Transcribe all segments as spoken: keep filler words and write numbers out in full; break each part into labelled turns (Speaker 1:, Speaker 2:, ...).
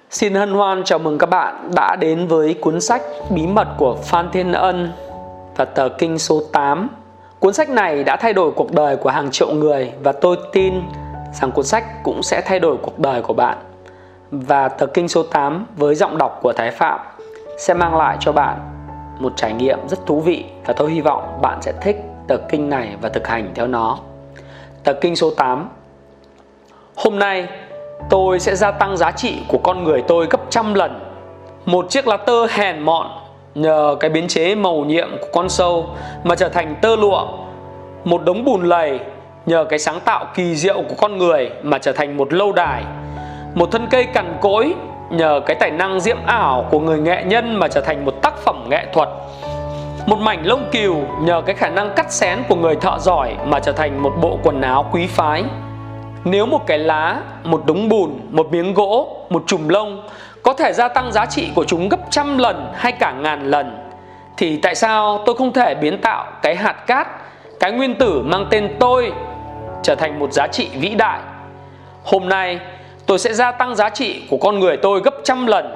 Speaker 1: Xin hân hoan chào mừng các bạn đã đến với cuốn sách Bí mật của Phan Thiên Ân và tờ kinh số tám. Cuốn sách này đã thay đổi cuộc đời của hàng triệu người và tôi tin rằng cuốn sách cũng sẽ thay đổi cuộc đời của bạn. Và tờ kinh số tám với giọng đọc của Thái Phạm sẽ mang lại cho bạn một trải nghiệm rất thú vị và tôi hy vọng bạn sẽ thích tờ kinh này và thực hành theo nó. Tờ kinh số tám. Hôm nay tôi sẽ gia tăng giá trị của con người tôi gấp trăm lần. Một chiếc lá tơ hèn mọn nhờ cái biến chế màu nhiệm của con sâu mà trở thành tơ lụa. Một đống bùn lầy nhờ cái sáng tạo kỳ diệu của con người mà trở thành một lâu đài. Một thân cây cằn cỗi nhờ cái tài năng diễm ảo của người nghệ nhân mà trở thành một tác phẩm nghệ thuật. Một mảnh lông cừu nhờ cái khả năng cắt xén của người thợ giỏi mà trở thành một bộ quần áo quý phái. Nếu một cái lá, một đống bùn, một miếng gỗ, một chùm lông có thể gia tăng giá trị của chúng gấp trăm lần hay cả ngàn lần, thì tại sao tôi không thể biến tạo cái hạt cát, cái nguyên tử mang tên tôi trở thành một giá trị vĩ đại? Hôm nay tôi sẽ gia tăng giá trị của con người tôi gấp trăm lần.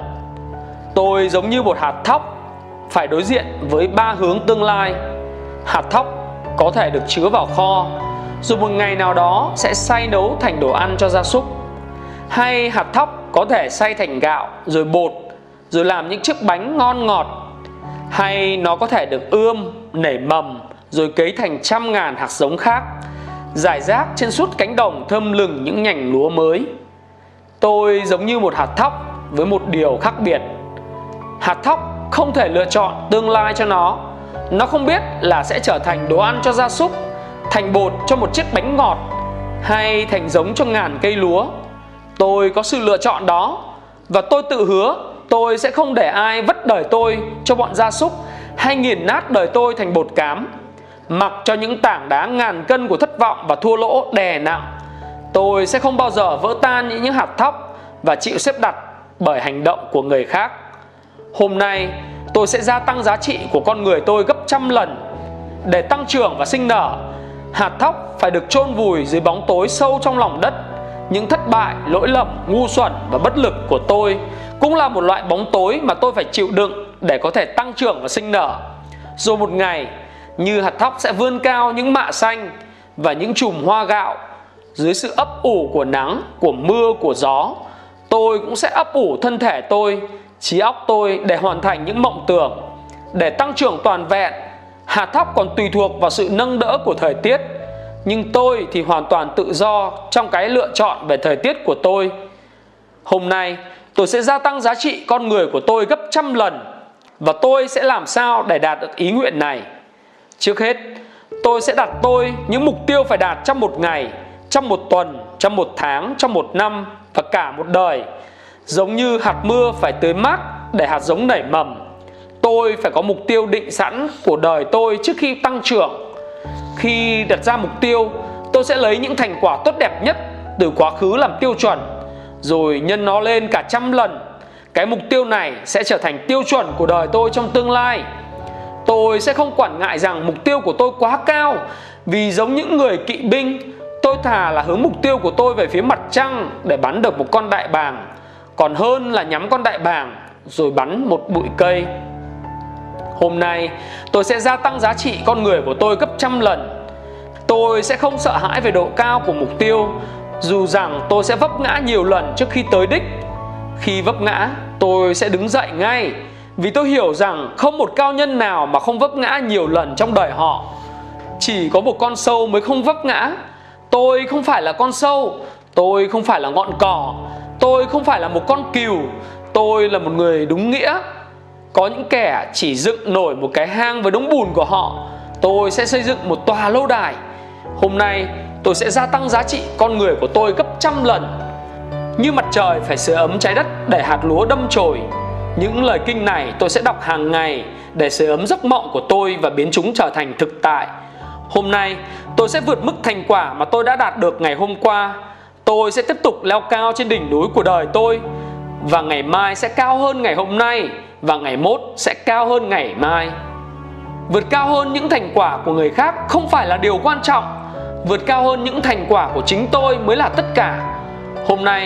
Speaker 1: Tôi giống như một hạt thóc phải đối diện với ba hướng tương lai. Hạt thóc có thể được chứa vào kho, rồi một ngày nào đó sẽ xay nấu thành đồ ăn cho gia súc. Hay hạt thóc có thể xay thành gạo, rồi bột, rồi làm những chiếc bánh ngon ngọt. Hay nó có thể được ươm, nảy mầm, rồi cấy thành trăm ngàn hạt giống khác, rải rác trên suốt cánh đồng thơm lừng những nhành lúa mới. Tôi giống như một hạt thóc với một điều khác biệt. Hạt thóc không thể lựa chọn tương lai cho nó. Nó không biết là sẽ trở thành đồ ăn cho gia súc, thành bột cho một chiếc bánh ngọt, hay thành giống cho ngàn cây lúa. Tôi có sự lựa chọn đó, và tôi tự hứa tôi sẽ không để ai vất đời tôi cho bọn gia súc, hay nghiền nát đời tôi thành bột cám. Mặc cho những tảng đá ngàn cân của thất vọng và thua lỗ đè nặng, tôi sẽ không bao giờ vỡ tan như những hạt thóc và chịu xếp đặt bởi hành động của người khác. Hôm nay tôi sẽ gia tăng giá trị của con người tôi gấp trăm lần. Để tăng trưởng và sinh nở, hạt thóc phải được chôn vùi dưới bóng tối sâu trong lòng đất. Những thất bại, lỗi lầm, ngu xuẩn và bất lực của tôi cũng là một loại bóng tối mà tôi phải chịu đựng để có thể tăng trưởng và sinh nở. Rồi một ngày, như hạt thóc sẽ vươn cao những mạ xanh và những chùm hoa gạo. Dưới sự ấp ủ của nắng, của mưa, của gió, tôi cũng sẽ ấp ủ thân thể tôi, trí óc tôi để hoàn thành những mộng tưởng. Để tăng trưởng toàn vẹn, hạt thóc còn tùy thuộc vào sự nâng đỡ của thời tiết, nhưng tôi thì hoàn toàn tự do trong cái lựa chọn về thời tiết của tôi. Hôm nay tôi sẽ gia tăng giá trị con người của tôi gấp trăm lần. Và tôi sẽ làm sao để đạt được ý nguyện này? Trước hết, tôi sẽ đặt tôi những mục tiêu phải đạt trong một ngày, trong một tuần, trong một tháng, trong một năm và cả một đời. Giống như hạt mưa phải tưới mát để hạt giống nảy mầm, tôi phải có mục tiêu định sẵn của đời tôi trước khi tăng trưởng. Khi đặt ra mục tiêu, tôi sẽ lấy những thành quả tốt đẹp nhất từ quá khứ làm tiêu chuẩn, rồi nhân nó lên cả trăm lần. Cái mục tiêu này sẽ trở thành tiêu chuẩn của đời tôi trong tương lai. Tôi sẽ không quản ngại rằng mục tiêu của tôi quá cao, vì giống những người kỵ binh, tôi thà là hướng mục tiêu của tôi về phía mặt trăng để bắn được một con đại bàng, còn hơn là nhắm con đại bàng rồi bắn một bụi cây. Hôm nay tôi sẽ gia tăng giá trị con người của tôi gấp trăm lần. Tôi sẽ không sợ hãi về độ cao của mục tiêu, dù rằng tôi sẽ vấp ngã nhiều lần trước khi tới đích. Khi vấp ngã, tôi sẽ đứng dậy ngay, vì tôi hiểu rằng không một cao nhân nào mà không vấp ngã nhiều lần trong đời họ. Chỉ có một con sâu mới không vấp ngã. Tôi không phải là con sâu, tôi không phải là ngọn cỏ, tôi không phải là một con cừu, tôi là một người đúng nghĩa. Có những kẻ chỉ dựng nổi một cái hang với đống bùn của họ, tôi sẽ xây dựng một tòa lâu đài. Hôm nay tôi sẽ gia tăng giá trị con người của tôi gấp trăm lần. Như mặt trời phải sưởi ấm trái đất để hạt lúa đâm chồi. Những lời kinh này tôi sẽ đọc hàng ngày để sưởi ấm giấc mộng của tôi và biến chúng trở thành thực tại. Hôm nay tôi sẽ vượt mức thành quả mà tôi đã đạt được ngày hôm qua. Tôi sẽ tiếp tục leo cao trên đỉnh núi của đời tôi, và ngày mai sẽ cao hơn ngày hôm nay, và ngày mốt sẽ cao hơn ngày mai. Vượt cao hơn những thành quả của người khác không phải là điều quan trọng. Vượt cao hơn những thành quả của chính tôi mới là tất cả. Hôm nay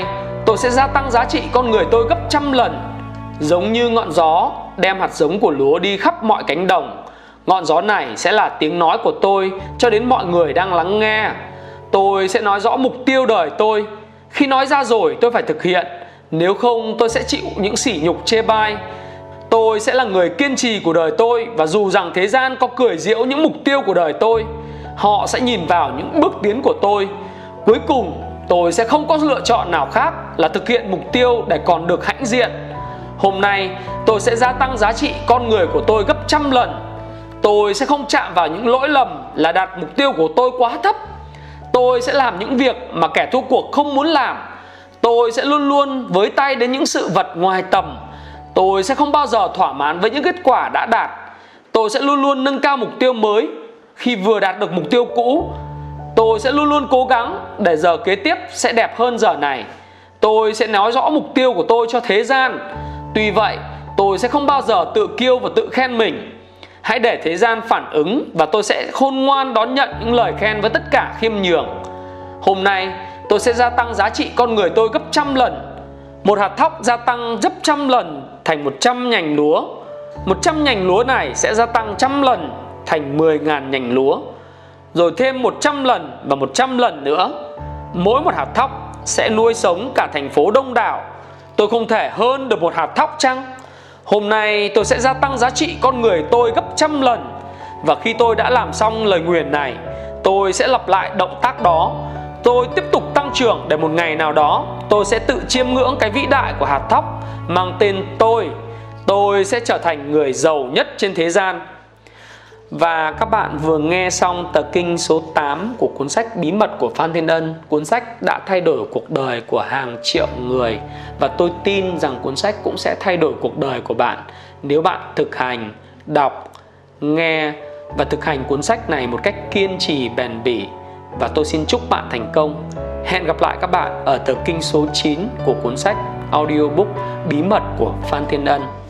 Speaker 1: tôi sẽ gia tăng giá trị con người tôi gấp trăm lần. Giống như ngọn gió đem hạt giống của lúa đi khắp mọi cánh đồng, ngọn gió này sẽ là tiếng nói của tôi cho đến mọi người đang lắng nghe. Tôi sẽ nói rõ mục tiêu đời tôi. Khi nói ra rồi tôi phải thực hiện, nếu không tôi sẽ chịu những sỉ nhục chê bai. Tôi sẽ là người kiên trì của đời tôi, và dù rằng thế gian có cười giễu những mục tiêu của đời tôi, họ sẽ nhìn vào những bước tiến của tôi. Cuối cùng tôi sẽ không có lựa chọn nào khác là thực hiện mục tiêu để còn được hãnh diện. Hôm nay tôi sẽ gia tăng giá trị con người của tôi gấp trăm lần. Tôi sẽ không chạm vào những lỗi lầm là đặt mục tiêu của tôi quá thấp. Tôi sẽ làm những việc mà kẻ thua cuộc không muốn làm. Tôi sẽ luôn luôn với tay đến những sự vật ngoài tầm. Tôi sẽ không bao giờ thỏa mãn với những kết quả đã đạt. Tôi sẽ luôn luôn nâng cao mục tiêu mới. Khi vừa đạt được mục tiêu cũ, tôi sẽ luôn luôn cố gắng để giờ kế tiếp sẽ đẹp hơn giờ này. Tôi sẽ nói rõ mục tiêu của tôi cho thế gian. Tuy vậy, tôi sẽ không bao giờ tự kiêu và tự khen mình. Hãy để thế gian phản ứng, và tôi sẽ khôn ngoan đón nhận những lời khen với tất cả khiêm nhường. Hôm nay tôi sẽ gia tăng giá trị con người tôi gấp trăm lần. Một hạt thóc gia tăng gấp trăm lần thành một trăm nhành lúa. Một trăm nhành lúa này sẽ gia tăng trăm lần thành mười ngàn nhành lúa. Rồi thêm một trăm lần và một trăm lần nữa. Mỗi một hạt thóc sẽ nuôi sống cả thành phố đông đảo. Tôi không thể hơn được một hạt thóc chăng? Hôm nay tôi sẽ gia tăng giá trị con người tôi gấp trăm lần. Và khi tôi đã làm xong lời nguyền này, tôi sẽ lặp lại động tác đó. Tôi tiếp tục tăng trưởng để một ngày nào đó tôi sẽ tự chiêm ngưỡng cái vĩ đại của hạt thóc mang tên tôi. Tôi sẽ trở thành người giàu nhất trên thế gian. Và các bạn vừa nghe xong tờ kinh số tám của cuốn sách Bí mật của Phan Thiên Ân. Cuốn sách đã thay đổi cuộc đời của hàng triệu người, và tôi tin rằng cuốn sách cũng sẽ thay đổi cuộc đời của bạn nếu bạn thực hành, đọc, nghe và thực hành cuốn sách này một cách kiên trì bền bỉ. Và tôi xin chúc bạn thành công. Hẹn gặp lại các bạn ở tờ kinh số chín của cuốn sách audiobook Bí mật của Phan Thiên Ân.